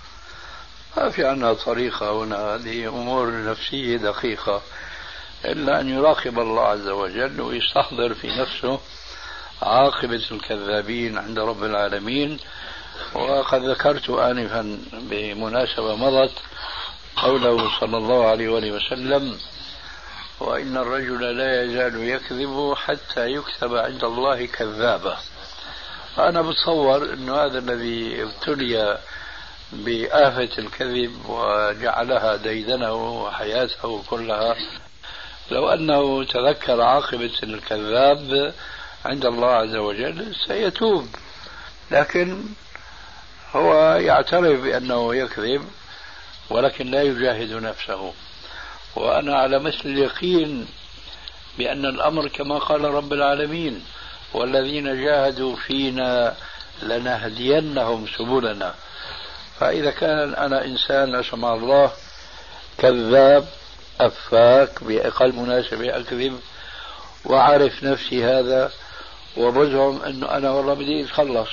ما في عنا طريقة هنا، هذه أمور نفسية دقيقة، إلا أن يراقب الله عز وجل ويستحضر في نفسه عاقبة الكذابين عند رب العالمين. وقد ذكرت آنفا بمناسبة مضت قوله صلى الله عليه وسلم: وإن الرجل لا يزال يكذب حتى يكتب عند الله كذابا. أنا بتصور أن هذا الذي ابتلي بآفة الكذب وجعلها ديدنه وحياته كلها، لو أنه تذكر عاقبة الكذاب عند الله عز وجل سيتوب، لكن هو يعترف بأنه يكذب ولكن لا يجاهد نفسه. وأنا على مثل اليقين بأن الأمر كما قال رب العالمين: والذين جاهدوا فينا لنهدينهم سبلنا. فإذا كان أنا إنسان لا سمح الله كذاب أفاك بأقل مناسبة أكذب، وأعرف نفسي هذا وبزعم أنه أنا والله بدي أتخلص،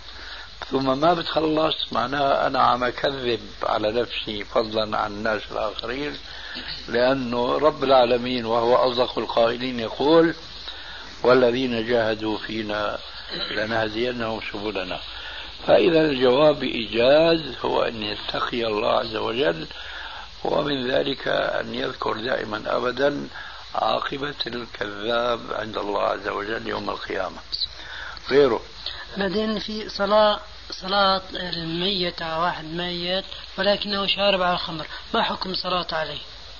ثم ما بتخلص، معناها أنا عم أكذب على نفسي فضلا عن الناس الآخرين، لأنه رب العالمين وهو أصدق القائلين يقول: والذين جاهدوا فينا لنهدينهم سبلنا. فإذا الجواب بإيجاز هو أن يتقي الله عز وجل، ومن ذلك أن يذكر دائما أبدا عاقبة الكذاب عند الله عز وجل يوم القيامة. غيره. بعدين في صلاة الميت على واحد ميت ولكنه شارب على الخمر، ما حكم صلاة عليه؟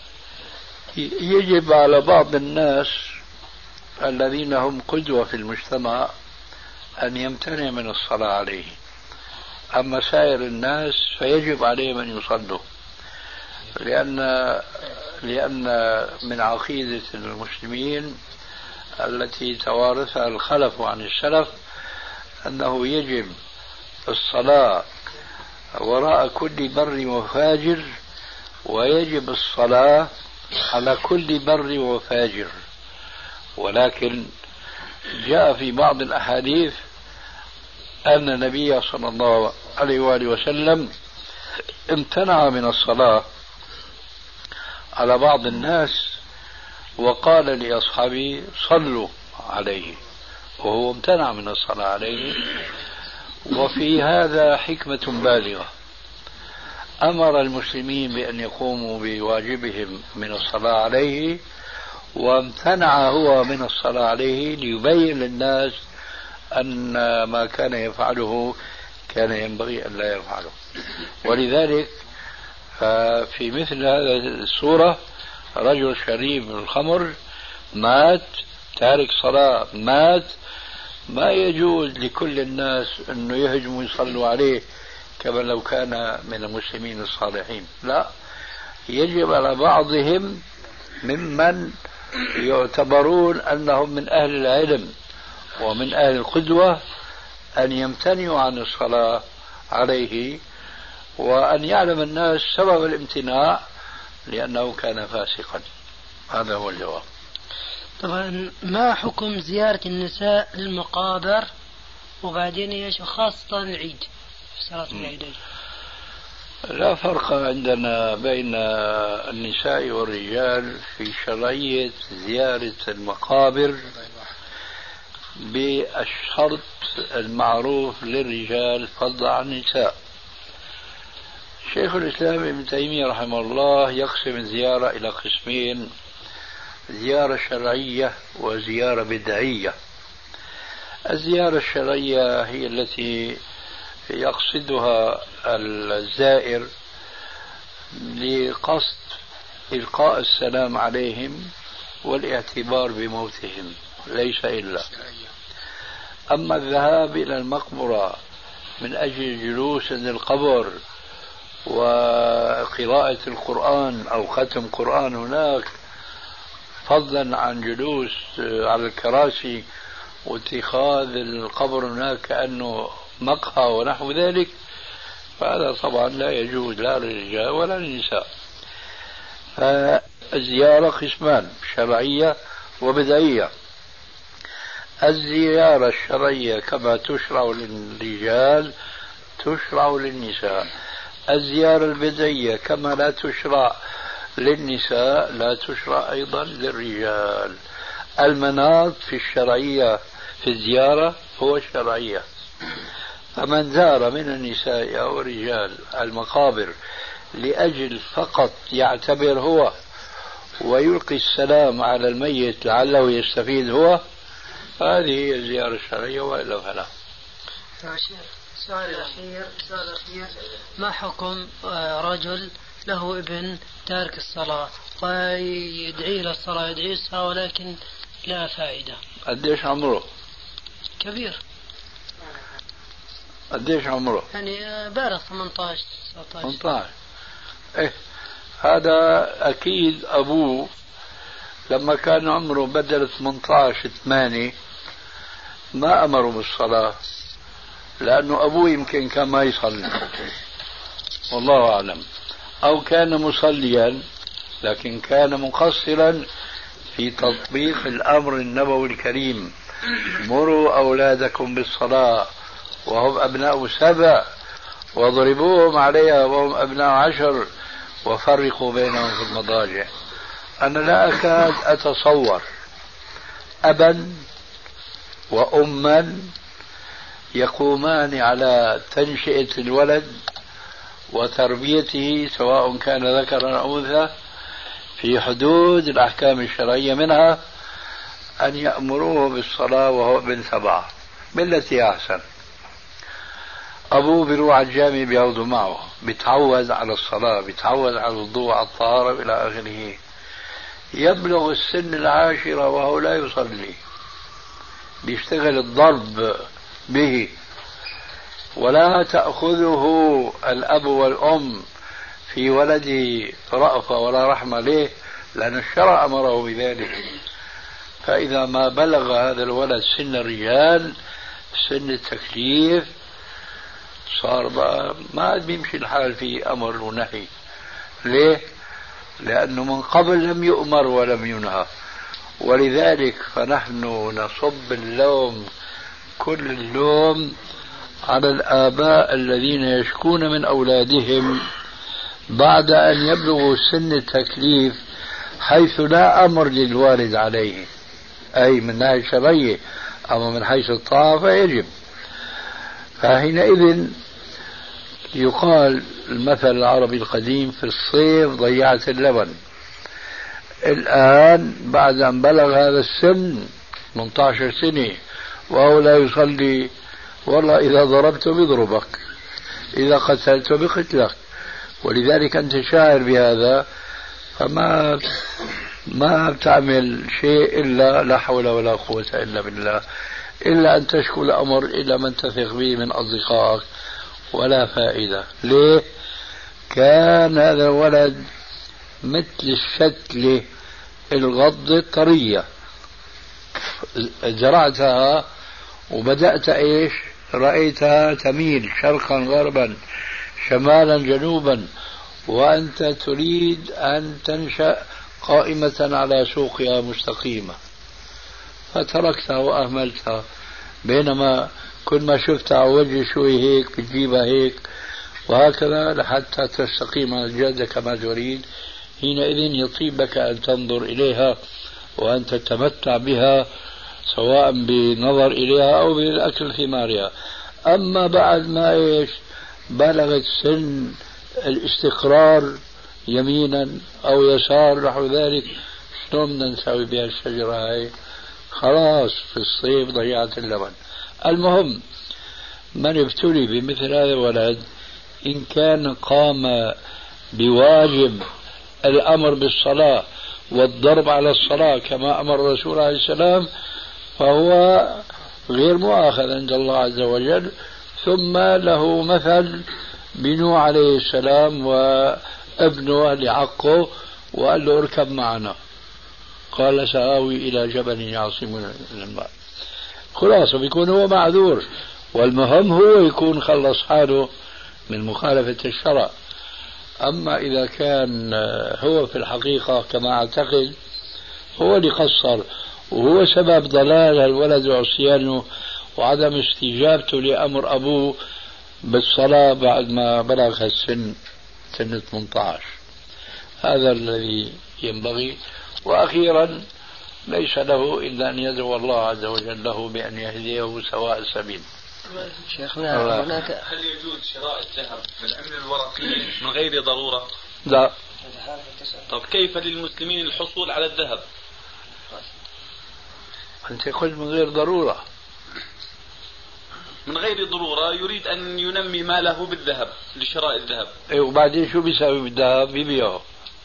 يجب على بعض الناس الذين هم قدوة في المجتمع أن يمتنع من الصلاة عليه، أما سائر الناس فيجب عليهم أن يصلوا، لأن من عقيدة المسلمين التي توارثها الخلف عن السلف أنه يجب الصلاة وراء كل بر وفاجر، ويجب الصلاة على كل بر وفاجر. ولكن جاء في بعض الأحاديث أن النبي صلى الله عليه وآله وسلم امتنع من الصلاة على بعض الناس وقال لأصحابه: صلوا عليه، وهو امتنع من الصلاة عليه. وفي هذا حكمة بالغة. أمر المسلمين بأن يقوموا بواجبهم من الصلاة عليه، وامتنع هو من الصلاة عليه ليبين للناس أن ما كان يفعله كان ينبغي أن لا يفعله. ولذلك في مثل هذه الصورة رجل شريب من الخمر مات، تارك صلاة مات، ما يجوز لكل الناس أنه يهجموا يصلوا عليه كما لو كان من المسلمين الصالحين، لا، يجب على بعضهم ممن يعتبرون أنهم من أهل العلم ومن أهل القدوة أن يمتنعوا عن الصلاة عليه، وأن يعلم الناس سبب الامتناع لأنه كان فاسقا. هذا هو الجواب. طبعا ما حكم زيارة النساء المقابر وبعدين ايش خاصة العيد في صلاة العيدين؟ لا فرق عندنا بين النساء والرجال في شرعية زيارة المقابر بالشرط المعروف للرجال فضلا عن النساء. شيخ الإسلام ابن تيمية رحمه الله يقسم الزيارة إلى قسمين: زيارة شرعية وزيارة بدعية. الزيارة الشرعية هي التي يقصدها الزائر لقصد إلقاء السلام عليهم والاعتبار بموتهم، ليس إلا. أما الذهاب إلى المقبرة من أجل جلوس عند القبر وقراءة القرآن أو ختم قرآن هناك فضلا عن جلوس على الكراسي واتخاذ القبر هناك كأنه مقهى ونحو ذلك، فهذا طبعا لا يجوز لا للرجال ولا للنساء. فالزيارة قسمان: شرعية وبدعية. الزيارة الشرعية كما تشرع للرجال تشرع للنساء. الزيارة البدعية كما لا تشرع للنساء لا تشرع أيضا للرجال. المناط في الشرعية في الزيارة هو الشرعية. فمن زار من النساء أو الرجال المقابر لأجل فقط يعتبر هو ويلقي السلام على الميت لعله يستفيد هو، هذه هي الزيارة الشرعية، وإلا فلا. السؤال الأخير ما حكم رجل له ابن تارك الصلاة ويدعي له الصلاة يدعي الصلاة ولكن لا فائدة؟ قديش عمره؟ كبير. قديش عمره؟ يعني بالغ 18 19. إيه هذا أكيد أبوه لما كان عمره بدل 18 8 ما أمره بالصلاة، لأنه أبوه يمكن كان ما يصلي والله أعلم، أو كان مصليا لكن كان مقصرا في تطبيق الأمر النبوي الكريم: مروا أولادكم بالصلاة وهم أبناء 7 واضربوهم عليها وهم أبناء 10 وفرقوا بينهم في المضاجع. أنا لا أكاد أتصور أبا وأما يقومان على تنشئة الولد وتربيته سواء كان ذكرا أو أنثى في حدود الأحكام الشرعية، منها أن يأمروه بالصلاة وهو ابن 7 بالتي أحسن. أبوه بيروح على الجامع بياخذه معه، بيتعود على الصلاة، بيتعود على الوضوء على الطهارة إلى آخره. يبلغ السن 10 وهو لا يصلي، بيشتغل الضرب به، ولا تأخذه الأب والأم في ولده رأفة ولا رحمة له، لأن الشرع أمره بذلك. فإذا ما بلغ هذا الولد سن الرجال، سن التكليف، صار بقى ما عاد بيمشي الحال في أمر ونهي. ليه؟ لأنه من قبل لم يؤمر ولم ينهى. ولذلك فنحن نصب اللوم كل اللوم على الآباء الذين يشكون من أولادهم بعد أن يبلغوا سن التكليف حيث لا أمر للوالد عليه، أي من ناحية شرعية، أما من حيث الطاعة فيجب. فحينئذ يقال المثل العربي القديم في الصيف ضيعت اللبن. الآن بعد أن بلغ هذا السن 18 سنة وهو لا يصلي، والله إذا ضربته بيضربك، إذا قتلته بقتلك، ولذلك أنت شاعر بهذا، ما بتعمل شيء إلا لا حول ولا قوة إلا بالله، إلا أن تشكو الأمر إلى من تثق به من أصدقائك، ولا فائدة. ليه؟ كان هذا الولد مثل الشتلة الغض الطرية، زرعتها وبدأت إيش؟ رأيتها تميل شرقا غربا شمالا جنوبا، وأنت تريد أن تنشأ قائمة على سوقها مستقيمة، فتركتها وأهملتها، بينما كل ما شفتها على وجه شوي هيك بتجيبها هيك، وهكذا لحتى تستقيم على الجادة كما تريد. حينئذ يطيب لك أن تنظر إليها وأن تتمتع بها، سواء بنظر إليها أو بالأكل ثمارها. أما بعد ما إيش بلغت سن الاستقرار يمينا أو يسار نحو ذلك، شلون بدنا نسوي بها الشجرة هاي؟ خلاص في الصيف ضيعت اللبن. المهم من ابتلي بمثل هذا الولد إن كان قام بواجب الأمر بالصلاة والضرب على الصلاة كما أمر الرسول عليه السلام، فهو غير مؤاخذ عند الله عز وجل. ثم له مثل بنوح عليه السلام وابنه لعقه وقال له اركب معنا، قال سآوي إلى جبل يعصمني من الماء. خلاص بيكون هو معذور، والمهم هو يكون خلص حاله من مخالفة الشرع. أما إذا كان هو في الحقيقة كما أعتقد هو اللي قصر وهو سبب ضلال الولد وعصيانه وعدم استجابته لأمر أبوه بالصلاة بعد ما بلغ السن سن 18، هذا الذي ينبغي. وأخيرا ليس له إلا أن يدعو الله عز وجل له بأن يهديه سواء السبيل. شيخنا هناك هل يجوز شراء الذهب بالعملة الورقية من غير ضرورة؟ لا. طب كيف للمسلمين الحصول على الذهب؟ أنت قلت من غير ضرورة. من غير ضرورة يريد أن ينمي ماله بالذهب لشراء الذهب. إيه وبعدين شو بيساوي بالذهب؟ بيبيعه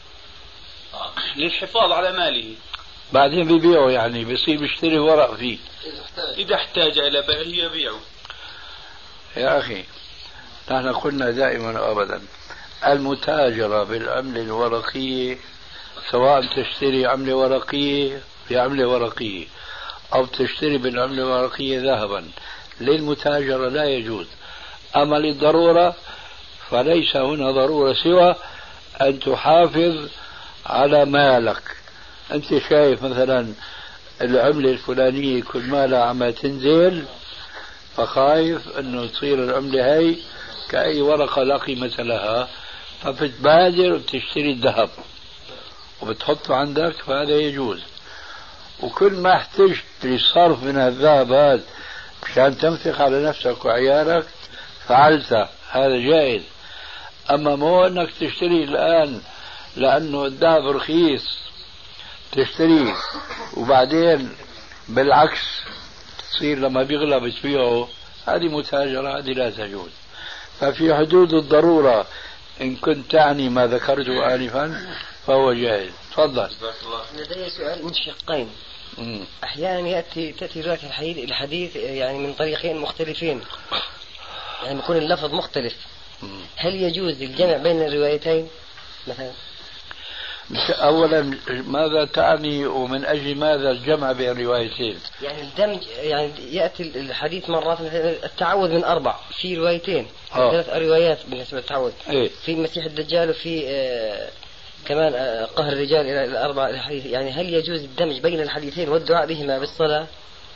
للحفاظ على ماله. بعدين بيبيعه، يعني بيصير بيشتري ورق فيه إذا احتاج إلى بيعه يبيعه. يا أخي نحن قلنا دائما وأبدا المتاجرة بالعملة الورقية، سواء تشتري عملة ورقية بعملة ورقية أو تشتري بالعملة الورقية ذهبا، للمتاجرة لا يجوز. أما للضرورة فليس هنا ضرورة سوى أن تحافظ على مالك. أنت شايف مثلا العملة الفلانية كل ما لها عم تنزل، فخايف أنه تصير العملة هاي كأي ورقة لا قيمة لها، فبتبادر وبتشتري الذهب وبتحطه عندك، فهذا يجوز. وكل ما احتجت للصرف من الذهب هذا مشان تنفق على نفسك وعيالك فعلت، هذا جائز. أما مو أنك تشتري الآن لأنه الذهب رخيص تشتريه وبعدين بالعكس تصير لما بيغلى بتبيعه، هذه متاجرة، هذه لا تجوز. ففي حدود الضرورة إن كنت تعني ما ذكرته آنفا فهو جائز. تفضل. لدي سؤال من شقين. أحيانا تأتي رواية الحديث يعني من طريقين مختلفين، يعني يكون اللفظ مختلف. هل يجوز الجمع بين الروايتين مثلا؟ أولا ماذا تعني ومن أجل ماذا الجمع بين الروايتين؟ يعني الدمج، يعني يأتي الحديث مرات مثلا التعوذ من 4 في روايتين، 3 روايات بالنسبة للتعوذ. في المسيح الدجال وفي كمان قهر الرجال إلى 4 الحديث. يعني هل يجوز الدمج بين الحديثين والدعاء بهما بالصلاة؟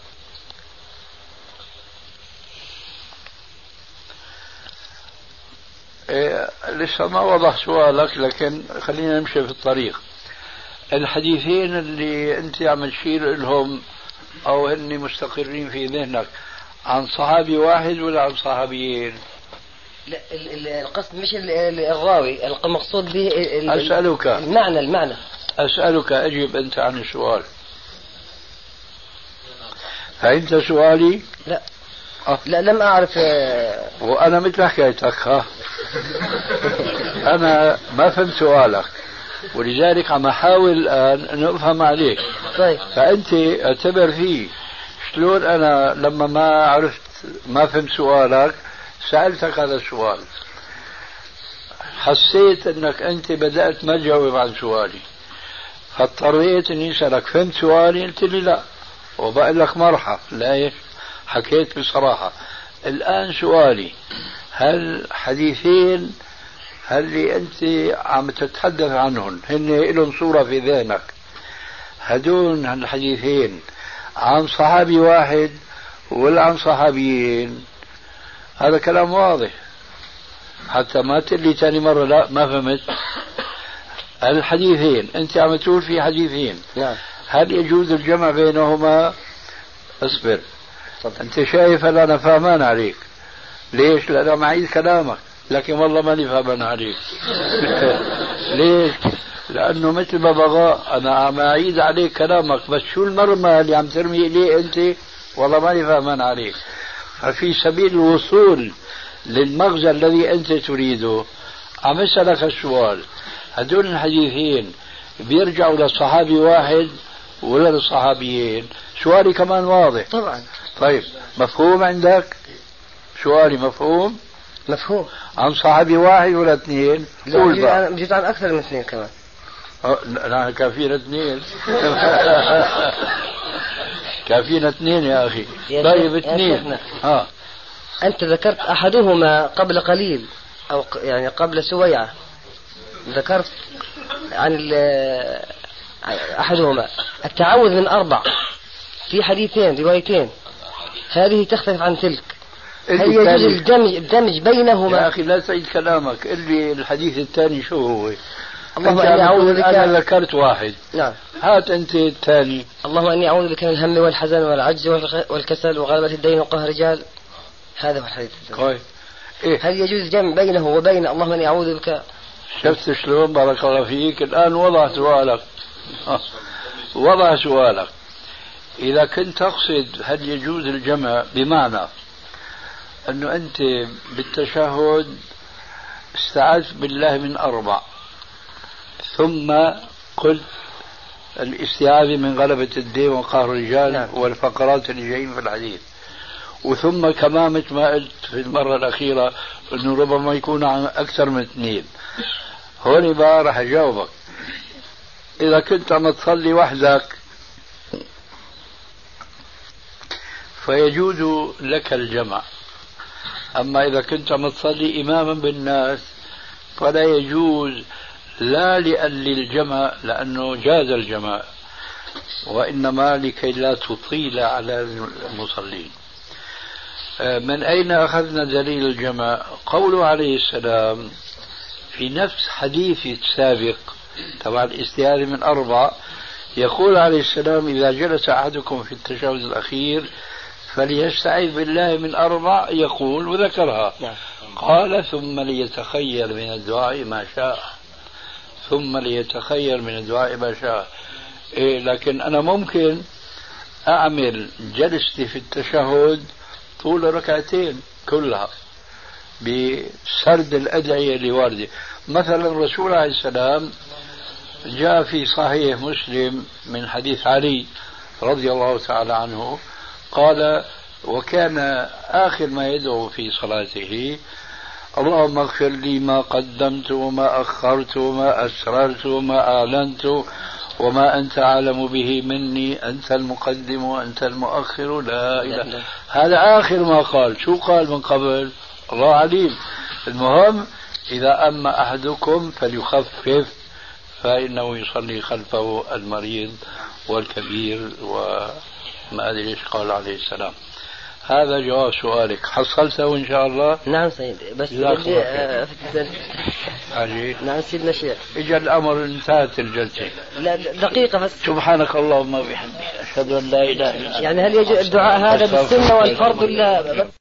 لسه ما وضح سؤالك، لكن خلينا نمشي في الطريق. الحديثين اللي انت عم تشير لهم او هن مستقرين في ذهنك عن صحابي واحد ولا عن صحابيين؟ لا القصد مش الراوي، المقصود به أسألك المعنى. أسألك أجب أنت عن السؤال. فهمت سؤالي؟ لا لا لم أعرف. وأنا مثل حكايتك أنا ما فهمت سؤالك، ولذلك عم أحاول الآن أن أفهم عليك. طيب. فأنت اعتبر فيه شلون أنا لما ما فهمت سؤالك سألتك هذا السؤال، حسيت أنك أنت بدأت ما تجاوب عن سؤالي، فاضطريت أني أسألك فهمت سؤالي؟ قلت لي لا، وبقول لك مرحب. لا، حكيت بصراحة. الآن سؤالي، هل حديثين اللي أنت عم تتحدث عنهم هن لهم صورة في ذهنك، هدول الحديثين عن صحابي واحد ولا عن صحابيين؟ هذا كلام واضح، حتى ما تقلي ثاني مرة لا ما فهمت. الحديثين أنت عم تقول في حديثين، نعم. هل يجوز الجمع بينهما؟ اصبر. أنت شايف هل أنا فاهمان عليك؟ ليش؟ لأنا معيد كلامك، لكن والله ماني فاهمان عليك. ليش؟ لأنه مثل ما بغى أنا عم أعيد عليك كلامك، بس شو المرمى اللي عم ترمي إليه أنت؟ والله ماني فاهمان عليك. ففي سبيل الوصول للمغزى الذي أنت تريده عم أسألك السؤال، هدول الحديثين بيرجعوا لصحابي واحد ولا للصحابيين؟ سؤالي كمان واضح طبعا. طيب مفهوم عندك؟ سؤالي مفهوم؟ مفهوم. عن صحابي واحد ولا اثنين؟ قول بقى. بجيت عن أكثر من اثنين كمان. لا كافينا اثنين. كافينا اثنين يا أخي. طيب اثنين. أنت ذكرت أحدهما قبل قليل أو يعني قبل سويعة، ذكرت عن أحدهما التعوذ من 4 في حديثين روايتين، هذه تختلف عن تلك. هل يجوز الدمج بينهما؟ يا أخي لا تعيد كلامك، اللي الحديث الثاني شو هو؟ اللهم إني أعوذ بك. أنا ذكرت واحد. نعم. هات أنت الثاني. اللهم إني أعوذ بك من الهم والحزن والعجز والكسل وغلبة الدين وقهر الرجال. هذا هو الحديث. طيب. إيه؟ هل يجوز الجمع بينه وبين اللهم إني أعوذ بك؟ شفت شلون؟ بارك الله فيك. الآن وضع سؤالك. وضع سؤالك. إذا كنت تقصد هل يجوز الجمع بمعنى أنه أنت بالتشهد استعذت بالله من 4 ثم قلت الاستعاذة من غلبة الدين وقهر الرجال. نعم. والفقرات اللي جايين في الحديث، وثم كمان مثل ما قلت في المرة الأخيرة أنه ربما يكون عن أكثر من 2. هون بقى راح أجاوبك. إذا كنت عم تصلي وحدك فيجوز لك الجمع، أما إذا كنت عم تصلي إماما بالناس فلا يجوز، لا لأجل الجمع لأنه جاز الجمع، وإنما لكي لا تطيل على المصلين. من أين أخذنا دليل الجمع؟ قوله عليه السلام في نفس حديث السابق تبع الاستعاذة من 4، يقول عليه السلام إذا جلس أحدكم في التشهد الأخير فليستعيذ بالله من 4 يقول، وذكرها. قال ثم ليتخير من الدعاء ما شاء. ثم ليتخير من الدعاء ما شاء. لكن أنا ممكن أعمل جلستي في التشهد طول ركعتين كلها بسرد الأدعية اللي واردة. مثلا الرسول عليه السلام جاء في صحيح مسلم من حديث علي رضي الله تعالى عنه قال وكان آخر ما يدعو في صلاته اللهم اغفر لي ما قدمت وما أخرت وما أسررت وما أعلنت وما أنت أعلم به مني أنت المقدم وأنت المؤخر لا إله. هذا آخر ما قال. شو قال من قبل؟ الله عليم. المهم إذا أما أحدكم فليخفف فإنه يصلي خلفه المريض والكبير وما أدري إيش قال عليه السلام. هذا جواب سؤالك، حصلته إن شاء الله. نعم سيد، بس نعم سيدنا الشيخ، إجا الأمر انتهت الجلسة. لا دقيقة بس. سبحانك اللهم وبحمدك أشهد أن لا إله إلا أنت. يعني هل يجوز الدعاء هذا بالسنة والفرض ولا